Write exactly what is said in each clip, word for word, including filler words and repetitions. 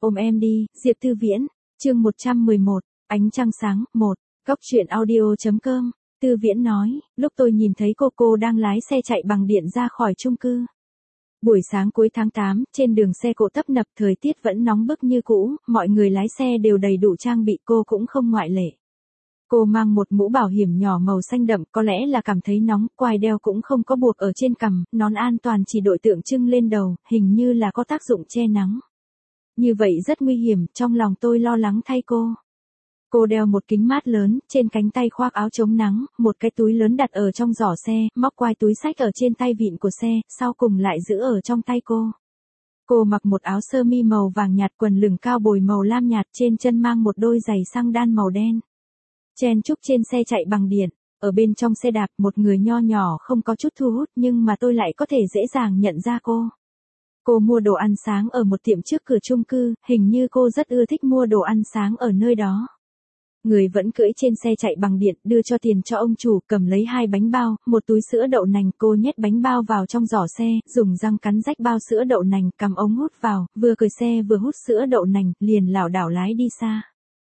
Ôm em đi, Diệp Tư Viễn, chương một trăm mười một, ánh trăng sáng, một, Cóc truyện audio.com, Tư Viễn nói, lúc tôi nhìn thấy cô cô đang lái xe chạy bằng điện ra khỏi chung cư. Buổi sáng cuối tháng tám, trên đường xe cộ tấp nập, thời tiết vẫn nóng bức như cũ, mọi người lái xe đều đầy đủ trang bị, cô cũng không ngoại lệ. Cô mang một mũ bảo hiểm nhỏ màu xanh đậm, có lẽ là cảm thấy nóng, quai đeo cũng không có buộc ở trên cằm, nón an toàn chỉ đội tượng trưng lên đầu, hình như là có tác dụng che nắng. Như vậy rất nguy hiểm, trong lòng tôi lo lắng thay cô. Cô đeo một kính mát lớn, trên cánh tay khoác áo chống nắng, một cái túi lớn đặt ở trong giỏ xe, móc quai túi xách ở trên tay vịn của xe, sau cùng lại giữ ở trong tay cô. Cô mặc một áo sơ mi màu vàng nhạt, quần lửng cao bồi màu lam nhạt, trên chân mang một đôi giày xăng đan màu đen. Chen chúc trên xe chạy bằng điện, ở bên trong xe đạp một người nho nhỏ không có chút thu hút nhưng mà tôi lại có thể dễ dàng nhận ra cô. Cô mua đồ ăn sáng ở một tiệm trước cửa chung cư, hình như cô rất ưa thích mua đồ ăn sáng ở nơi đó. Người vẫn cưỡi trên xe chạy bằng điện, đưa cho tiền cho ông chủ, cầm lấy hai bánh bao, một túi sữa đậu nành, cô nhét bánh bao vào trong giỏ xe, dùng răng cắn rách bao sữa đậu nành, cầm ống hút vào, vừa cởi xe vừa hút sữa đậu nành, liền lảo đảo lái đi xa.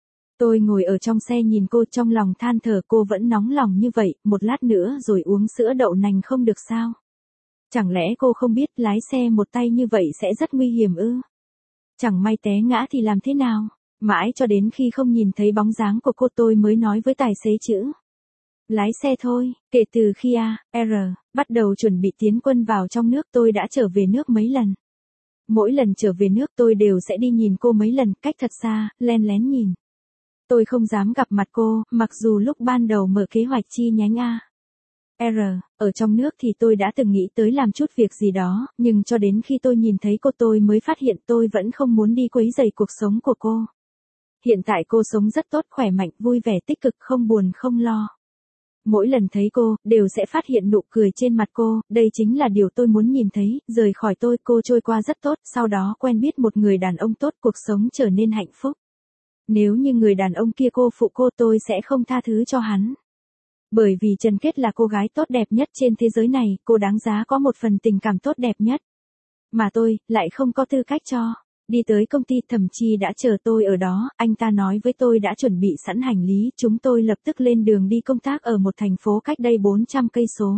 Tôi ngồi ở trong xe nhìn cô, trong lòng than thở, cô vẫn nóng lòng như vậy, một lát nữa rồi uống sữa đậu nành không được sao? Chẳng lẽ cô không biết lái xe một tay như vậy sẽ rất nguy hiểm ư? Chẳng may té ngã thì làm thế nào? Mãi cho đến khi không nhìn thấy bóng dáng của cô tôi mới nói với tài xế chữ. Lái xe thôi, kể từ khi A, R, bắt đầu chuẩn bị tiến quân vào trong nước tôi đã trở về nước mấy lần. Mỗi lần trở về nước tôi đều sẽ đi nhìn cô mấy lần, cách thật xa, len lén nhìn. Tôi không dám gặp mặt cô, mặc dù lúc ban đầu mở kế hoạch chi nhánh A. R, ở trong nước thì tôi đã từng nghĩ tới làm chút việc gì đó, nhưng cho đến khi tôi nhìn thấy cô tôi mới phát hiện tôi vẫn không muốn đi quấy rầy cuộc sống của cô. Hiện tại cô sống rất tốt, khỏe mạnh, vui vẻ, tích cực, không buồn không lo. Mỗi lần thấy cô, đều sẽ phát hiện nụ cười trên mặt cô, đây chính là điều tôi muốn nhìn thấy, rời khỏi tôi, cô trôi qua rất tốt, sau đó quen biết một người đàn ông tốt, cuộc sống trở nên hạnh phúc. Nếu như người đàn ông kia cô phụ cô tôi sẽ không tha thứ cho hắn. Bởi vì Trần Kết là cô gái tốt đẹp nhất trên thế giới này, cô đáng giá có một phần tình cảm tốt đẹp nhất. Mà tôi, lại không có tư cách cho. Đi tới công ty, Thẩm Chi đã chờ tôi ở đó, anh ta nói với tôi đã chuẩn bị sẵn hành lý, chúng tôi lập tức lên đường đi công tác ở một thành phố cách đây bốn trăm cây số.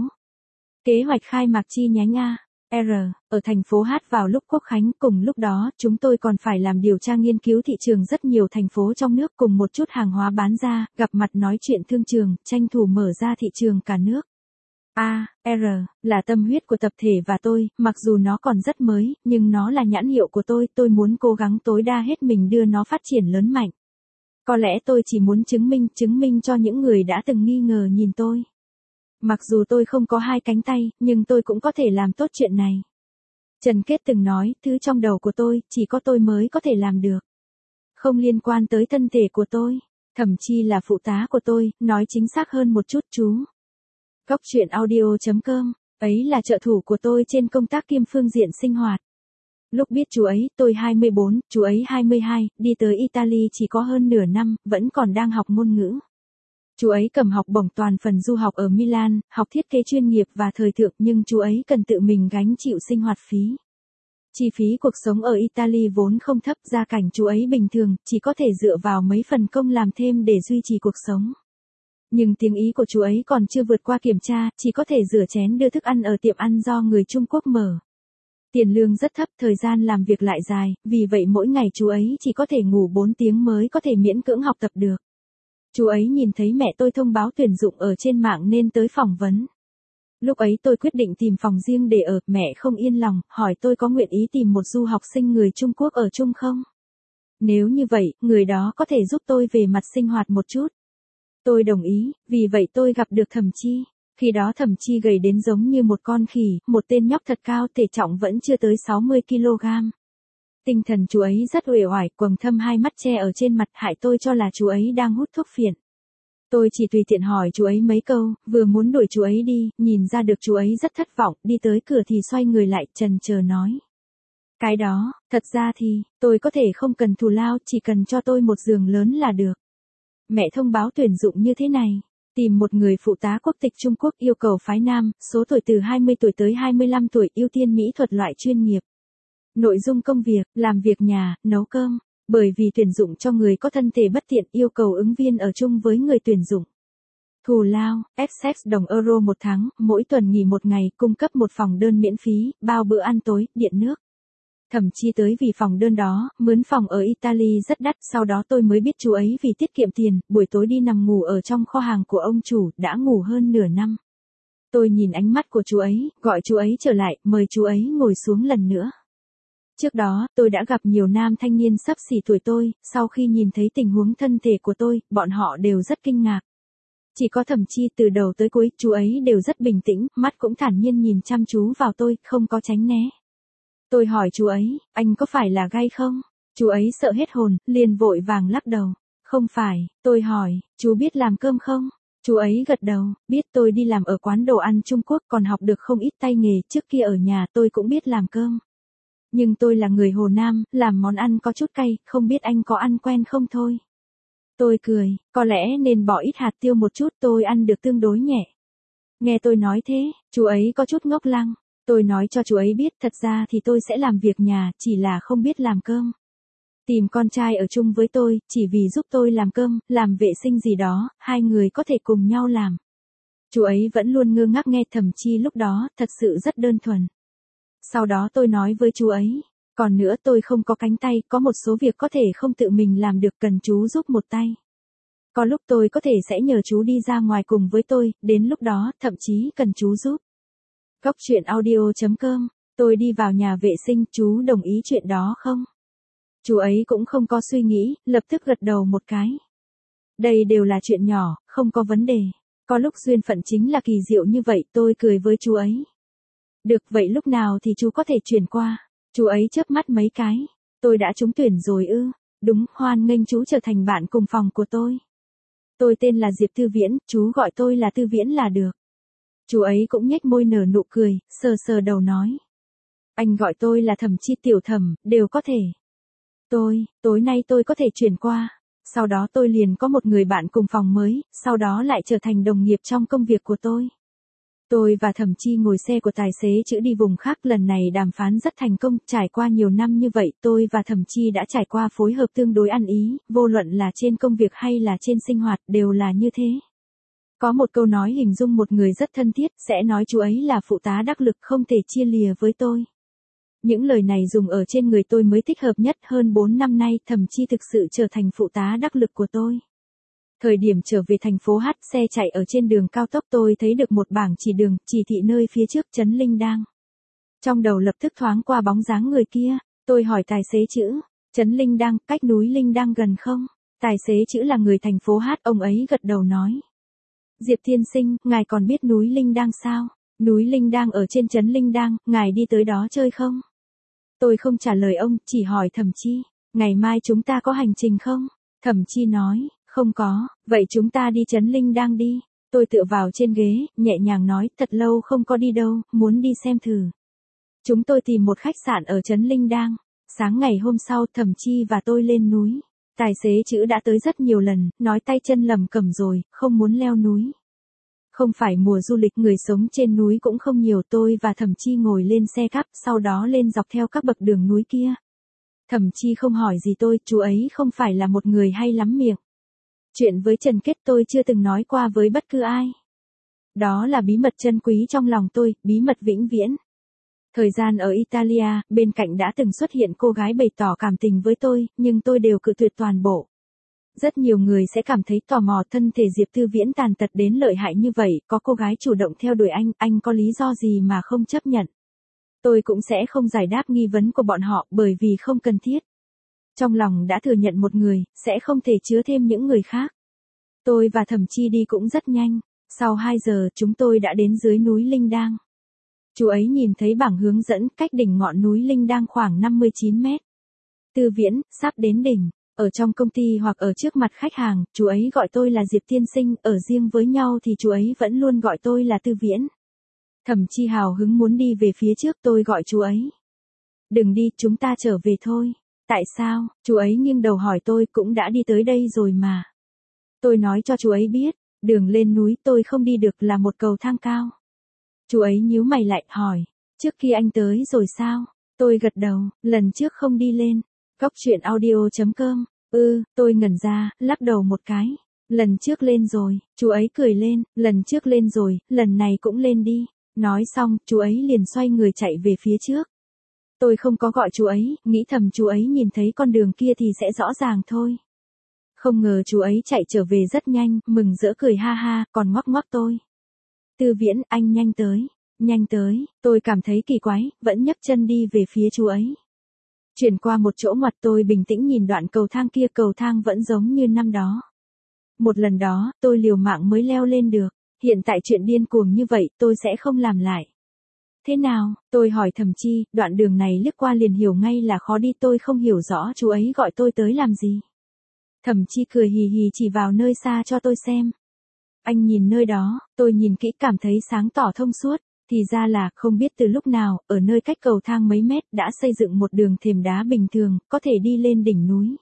Kế hoạch khai mạc chi nhánh A, R, ở thành phố H vào lúc Quốc khánh, cùng lúc đó, chúng tôi còn phải làm điều tra nghiên cứu thị trường rất nhiều thành phố trong nước cùng một chút hàng hóa bán ra, gặp mặt nói chuyện thương trường, tranh thủ mở ra thị trường cả nước. A, R, là tâm huyết của tập thể và tôi, mặc dù nó còn rất mới, nhưng nó là nhãn hiệu của tôi, tôi muốn cố gắng tối đa hết mình đưa nó phát triển lớn mạnh. Có lẽ tôi chỉ muốn chứng minh, chứng minh cho những người đã từng nghi ngờ nhìn tôi. Mặc dù tôi không có hai cánh tay, nhưng tôi cũng có thể làm tốt chuyện này. Trần Kết từng nói, thứ trong đầu của tôi, chỉ có tôi mới có thể làm được. Không liên quan tới thân thể của tôi, Thẩm Chi là phụ tá của tôi, nói chính xác hơn một chút chú. Cóc truyện audio.com, ấy là trợ thủ của tôi trên công tác kiêm phương diện sinh hoạt. Lúc biết chú ấy, tôi hai mươi bốn, chú ấy hai mươi hai, đi tới Italy chỉ có hơn nửa năm, vẫn còn đang học ngôn ngữ. Chú ấy cầm học bổng toàn phần du học ở Milan, học thiết kế chuyên nghiệp và thời thượng nhưng chú ấy cần tự mình gánh chịu sinh hoạt phí. Chi phí cuộc sống ở Italy vốn không thấp, gia cảnh chú ấy bình thường, chỉ có thể dựa vào mấy phần công làm thêm để duy trì cuộc sống. Nhưng tiếng Ý của chú ấy còn chưa vượt qua kiểm tra, chỉ có thể rửa chén đưa thức ăn ở tiệm ăn do người Trung Quốc mở. Tiền lương rất thấp, thời gian làm việc lại dài, vì vậy mỗi ngày chú ấy chỉ có thể ngủ bốn tiếng mới có thể miễn cưỡng học tập được. Chú ấy nhìn thấy mẹ tôi thông báo tuyển dụng ở trên mạng nên tới phỏng vấn. Lúc ấy tôi quyết định tìm phòng riêng để ở, mẹ không yên lòng, hỏi tôi có nguyện ý tìm một du học sinh người Trung Quốc ở chung không? Nếu như vậy, người đó có thể giúp tôi về mặt sinh hoạt một chút. Tôi đồng ý, vì vậy tôi gặp được Thẩm Chi. Khi đó Thẩm Chi gầy đến giống như một con khỉ, một tên nhóc thật cao, thể trọng vẫn chưa tới sáu mươi ki lô gam. Tinh thần chú ấy rất uể oải, quầng thâm hai mắt che ở trên mặt, hại tôi cho là chú ấy đang hút thuốc phiện. Tôi chỉ tùy tiện hỏi chú ấy mấy câu, vừa muốn đuổi chú ấy đi, nhìn ra được chú ấy rất thất vọng, đi tới cửa thì xoay người lại, chần chờ nói. Cái đó, thật ra thì, tôi có thể không cần thù lao, chỉ cần cho tôi một giường lớn là được. Mẹ thông báo tuyển dụng như thế này. Tìm một người phụ tá quốc tịch Trung Quốc, yêu cầu phái nam, số tuổi từ hai mươi tuổi tới hai mươi lăm tuổi, ưu tiên mỹ thuật loại chuyên nghiệp. Nội dung công việc, làm việc nhà, nấu cơm. Bởi vì tuyển dụng cho người có thân thể bất tiện yêu cầu ứng viên ở chung với người tuyển dụng. Thù lao, Essex đồng euro một tháng, mỗi tuần nghỉ một ngày, cung cấp một phòng đơn miễn phí, bao bữa ăn tối, điện nước. Thậm chí tới vì phòng đơn đó, mướn phòng ở Italy rất đắt, sau đó tôi mới biết chú ấy vì tiết kiệm tiền, buổi tối đi nằm ngủ ở trong kho hàng của ông chủ, đã ngủ hơn nửa năm. Tôi nhìn ánh mắt của chú ấy, gọi chú ấy trở lại, mời chú ấy ngồi xuống lần nữa. Trước đó, tôi đã gặp nhiều nam thanh niên xấp xỉ tuổi tôi, sau khi nhìn thấy tình huống thân thể của tôi, bọn họ đều rất kinh ngạc. Chỉ có Thẩm Chi từ đầu tới cuối, chú ấy đều rất bình tĩnh, mắt cũng thản nhiên nhìn chăm chú vào tôi, không có tránh né. Tôi hỏi chú ấy, anh có phải là gay không? Chú ấy sợ hết hồn, liền vội vàng lắc đầu. Không phải, tôi hỏi, chú biết làm cơm không? Chú ấy gật đầu, biết. Tôi đi làm ở quán đồ ăn Trung Quốc còn học được không ít tay nghề, trước kia ở nhà tôi cũng biết làm cơm. Nhưng tôi là người Hồ Nam, làm món ăn có chút cay, không biết anh có ăn quen không thôi. Tôi cười, có lẽ nên bỏ ít hạt tiêu một chút, tôi ăn được tương đối nhẹ. Nghe tôi nói thế, chú ấy có chút ngốc lăng. Tôi nói cho chú ấy biết thật ra thì tôi sẽ làm việc nhà, chỉ là không biết làm cơm. Tìm con trai ở chung với tôi, chỉ vì giúp tôi làm cơm, làm vệ sinh gì đó, hai người có thể cùng nhau làm. Chú ấy vẫn luôn ngơ ngác nghe. Thẩm Chi lúc đó, thật sự rất đơn thuần. Sau đó tôi nói với chú ấy, còn nữa tôi không có cánh tay, có một số việc có thể không tự mình làm được, cần chú giúp một tay. Có lúc tôi có thể sẽ nhờ chú đi ra ngoài cùng với tôi, đến lúc đó, thậm chí cần chú giúp. Góc chuyện audio chấm com, tôi đi vào nhà vệ sinh, chú đồng ý chuyện đó không? Chú ấy cũng không có suy nghĩ, lập tức gật đầu một cái. Đây đều là chuyện nhỏ, không có vấn đề. Có lúc duyên phận chính là kỳ diệu như vậy, tôi cười với chú ấy. Được, vậy lúc nào thì chú có thể chuyển qua? Chú ấy chớp mắt mấy cái. Tôi đã trúng tuyển rồi ư? Đúng, hoan nghênh chú trở thành bạn cùng phòng của tôi. Tôi tên là Diệp Tư Viễn, chú gọi tôi là Tư Viễn là được. Chú ấy cũng nhếch môi nở nụ cười, sờ sờ đầu nói. Anh gọi tôi là Thẩm Chi, Tiểu Thẩm, đều có thể. Tôi, tối nay tôi có thể chuyển qua. Sau đó tôi liền có một người bạn cùng phòng mới, sau đó lại trở thành đồng nghiệp trong công việc của tôi. Tôi và Thẩm Chi ngồi xe của tài xế chữ đi vùng khác, lần này đàm phán rất thành công, trải qua nhiều năm như vậy, tôi và Thẩm Chi đã trải qua phối hợp tương đối ăn ý, vô luận là trên công việc hay là trên sinh hoạt, đều là như thế. Có một câu nói hình dung một người rất thân thiết, sẽ nói chú ấy là phụ tá đắc lực không thể chia lìa với tôi. Những lời này dùng ở trên người tôi mới thích hợp nhất. Hơn bốn năm nay, Thẩm Chi thực sự trở thành phụ tá đắc lực của tôi. Thời điểm trở về thành phố H, xe chạy ở trên đường cao tốc, tôi thấy được một bảng chỉ đường, chỉ thị nơi phía trước trấn Linh Đang. Trong đầu lập tức thoáng qua bóng dáng người kia, tôi hỏi tài xế chữ, trấn Linh Đang, cách núi Linh Đang gần không? Tài xế chữ là người thành phố H, ông ấy gật đầu nói. Diệp tiên sinh, ngài còn biết núi Linh Đang sao? Núi Linh Đang ở trên trấn Linh Đang, ngài đi tới đó chơi không? Tôi không trả lời ông, chỉ hỏi Thẩm Chi, ngày mai chúng ta có hành trình không? Thẩm Chi nói, không có, vậy chúng ta đi trấn Linh Đang đi. Tôi tựa vào trên ghế, nhẹ nhàng nói, thật lâu không có đi đâu, muốn đi xem thử. Chúng tôi tìm một khách sạn ở trấn Linh Đang. Sáng ngày hôm sau, Thẩm Chi và tôi lên núi. Tài xế chữ đã tới rất nhiều lần, nói tay chân lầm cẩm rồi, không muốn leo núi. Không phải mùa du lịch, người sống trên núi cũng không nhiều. Tôi và Thẩm Chi ngồi lên xe cắp, sau đó lên dọc theo các bậc đường núi kia. Thẩm Chi không hỏi gì tôi, chú ấy không phải là một người hay lắm miệng. Chuyện với Trần Kết tôi chưa từng nói qua với bất cứ ai. Đó là bí mật chân quý trong lòng tôi, bí mật vĩnh viễn. Thời gian ở Italia, bên cạnh đã từng xuất hiện cô gái bày tỏ cảm tình với tôi, nhưng tôi đều cự tuyệt toàn bộ. Rất nhiều người sẽ cảm thấy tò mò, thân thể Diệp Tư Viễn tàn tật đến lợi hại như vậy, có cô gái chủ động theo đuổi anh, anh có lý do gì mà không chấp nhận? Tôi cũng sẽ không giải đáp nghi vấn của bọn họ, bởi vì không cần thiết. Trong lòng đã thừa nhận một người, sẽ không thể chứa thêm những người khác. Tôi và Thẩm Chi đi cũng rất nhanh, sau hai giờ chúng tôi đã đến dưới núi Linh Đang. Chú ấy nhìn thấy bảng hướng dẫn, cách đỉnh ngọn núi Linh Đang khoảng năm mươi chín mét. Tư Viễn, sắp đến đỉnh. Ở trong công ty hoặc ở trước mặt khách hàng, chú ấy gọi tôi là Diệp tiên sinh, ở riêng với nhau thì chú ấy vẫn luôn gọi tôi là Tư Viễn. Thẩm Chi hào hứng muốn đi về phía trước, tôi gọi chú ấy. Đừng đi, chúng ta trở về thôi. Tại sao? Chú ấy nghiêng đầu hỏi tôi, cũng đã đi tới đây rồi mà. Tôi nói cho chú ấy biết, đường lên núi tôi không đi được, là một cầu thang cao. Chú ấy nhíu mày lại, hỏi, trước khi anh tới rồi sao? Tôi gật đầu, lần trước không đi lên. Cóc truyện audio chấm com. Ừ, tôi ngẩn ra, lắc đầu một cái. Lần trước lên rồi, chú ấy cười lên, lần trước lên rồi, lần này cũng lên đi. Nói xong, chú ấy liền xoay người chạy về phía trước. Tôi không có gọi chú ấy, nghĩ thầm chú ấy nhìn thấy con đường kia thì sẽ rõ ràng thôi. Không ngờ chú ấy chạy trở về rất nhanh, mừng rỡ cười ha ha, còn ngoắc ngoắc tôi. Tư Viễn, anh nhanh tới, nhanh tới, tôi cảm thấy kỳ quái, vẫn nhấc chân đi về phía chú ấy. Chuyển qua một chỗ ngoặt tôi bình tĩnh nhìn đoạn cầu thang kia, cầu thang vẫn giống như năm đó. Một lần đó, tôi liều mạng mới leo lên được, hiện tại chuyện điên cuồng như vậy tôi sẽ không làm lại. Thế nào, tôi hỏi Thẩm Chi, đoạn đường này liếc qua liền hiểu ngay là khó đi, tôi không hiểu rõ chú ấy gọi tôi tới làm gì. Thẩm Chi cười hì hì chỉ vào nơi xa cho tôi xem. Anh nhìn nơi đó, tôi nhìn kỹ cảm thấy sáng tỏ thông suốt, thì ra là không biết từ lúc nào, ở nơi cách cầu thang mấy mét đã xây dựng một đường thềm đá bình thường, có thể đi lên đỉnh núi.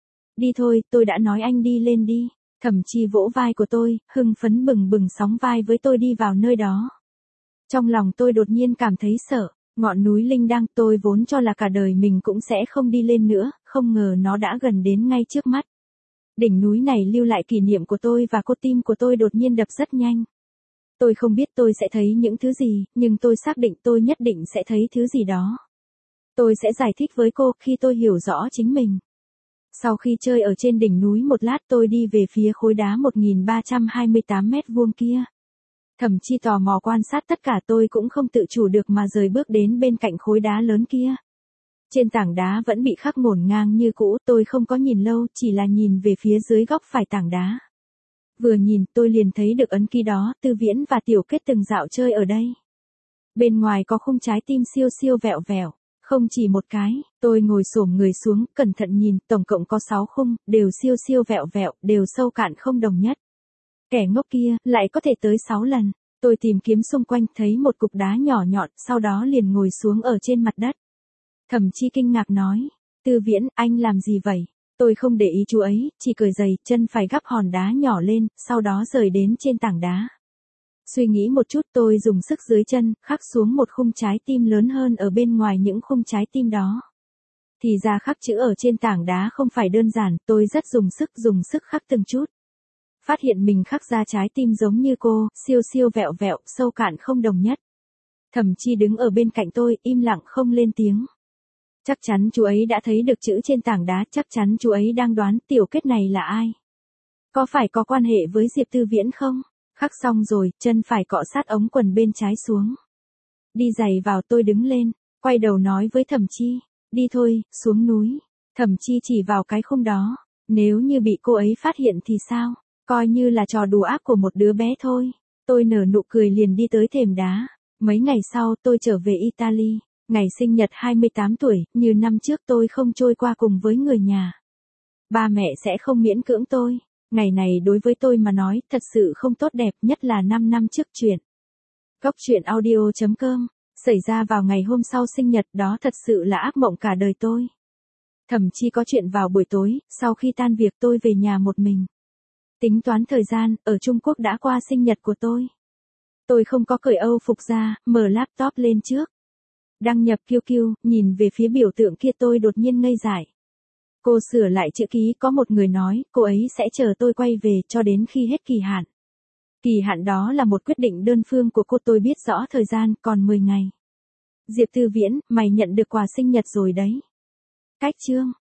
Đi thôi, tôi đã nói anh đi lên đi. Thẩm Chi vỗ vai của tôi, hưng phấn bừng bừng sóng vai với tôi đi vào nơi đó. Trong lòng tôi đột nhiên cảm thấy sợ, ngọn núi linh đăng tôi vốn cho là cả đời mình cũng sẽ không đi lên nữa, không ngờ nó đã gần đến ngay trước mắt. Đỉnh núi này lưu lại kỷ niệm của tôi và cô, tim của tôi đột nhiên đập rất nhanh. Tôi không biết tôi sẽ thấy những thứ gì, nhưng tôi xác định tôi nhất định sẽ thấy thứ gì đó. Tôi sẽ giải thích với cô khi tôi hiểu rõ chính mình. Sau khi chơi ở trên đỉnh núi một lát tôi đi về phía khối đá một nghìn ba trăm hai mươi tám mét vuông kia. Thẩm Chi tò mò quan sát tất cả, tôi cũng không tự chủ được mà rời bước đến bên cạnh khối đá lớn kia. Trên tảng đá vẫn bị khắc ngổn ngang như cũ, tôi không có nhìn lâu, chỉ là nhìn về phía dưới góc phải tảng đá. Vừa nhìn tôi liền thấy được ấn ký đó, Tư Viễn và Tiểu Kết từng dạo chơi ở đây. Bên ngoài có khung trái tim siêu siêu vẹo vẹo, không chỉ một cái, tôi ngồi xổm người xuống, cẩn thận nhìn, tổng cộng có sáu khung, đều siêu siêu vẹo vẹo, đều sâu cạn không đồng nhất. Kẻ ngốc kia, lại có thể tới sáu lần, tôi tìm kiếm xung quanh thấy một cục đá nhỏ nhọn, sau đó liền ngồi xuống ở trên mặt đất. Thẩm Chi kinh ngạc nói, Tư Viễn, anh làm gì vậy? Tôi không để ý chú ấy, chỉ cởi giày, chân phải gắp hòn đá nhỏ lên, sau đó rời đến trên tảng đá. Suy nghĩ một chút tôi dùng sức dưới chân, khắc xuống một khung trái tim lớn hơn ở bên ngoài những khung trái tim đó. Thì ra khắc chữ ở trên tảng đá không phải đơn giản, tôi rất dùng sức dùng sức khắc từng chút. Phát hiện mình khắc ra trái tim giống như cô, siêu siêu vẹo vẹo, sâu cạn không đồng nhất. Thẩm Chi đứng ở bên cạnh tôi, im lặng không lên tiếng. Chắc chắn chú ấy đã thấy được chữ trên tảng đá, chắc chắn chú ấy đang đoán Tiểu Kết này là ai. Có phải có quan hệ với Diệp Tư Viễn không? Khắc xong rồi, chân phải cọ sát ống quần bên trái xuống. Đi giày vào, tôi đứng lên, quay đầu nói với Thẩm Chi, đi thôi, xuống núi. Thẩm Chi chỉ vào cái khung đó, nếu như bị cô ấy phát hiện thì sao? Coi như là trò đùa ác của một đứa bé thôi. Tôi nở nụ cười liền đi tới thềm đá. Mấy ngày sau tôi trở về Italy. Ngày sinh nhật hai mươi tám tuổi, như năm trước tôi không trôi qua cùng với người nhà. Ba mẹ sẽ không miễn cưỡng tôi. Ngày này đối với tôi mà nói thật sự không tốt đẹp, nhất là năm năm trước chuyện. Cóc truyện audio chấm com, xảy ra vào ngày hôm sau sinh nhật, đó thật sự là ác mộng cả đời tôi. Thẩm Chi có chuyện vào buổi tối, sau khi tan việc tôi về nhà một mình. Tính toán thời gian, ở Trung Quốc đã qua sinh nhật của tôi. Tôi không có cởi Âu phục ra, mở laptop lên trước. Đăng nhập Q Q, nhìn về phía biểu tượng kia tôi đột nhiên ngây dại. Cô sửa lại chữ ký, có một người nói, cô ấy sẽ chờ tôi quay về cho đến khi hết kỳ hạn. Kỳ hạn đó là một quyết định đơn phương của cô, tôi biết rõ thời gian, còn mười ngày. Diệp Tư Viễn, mày nhận được quà sinh nhật rồi đấy. Cách chương.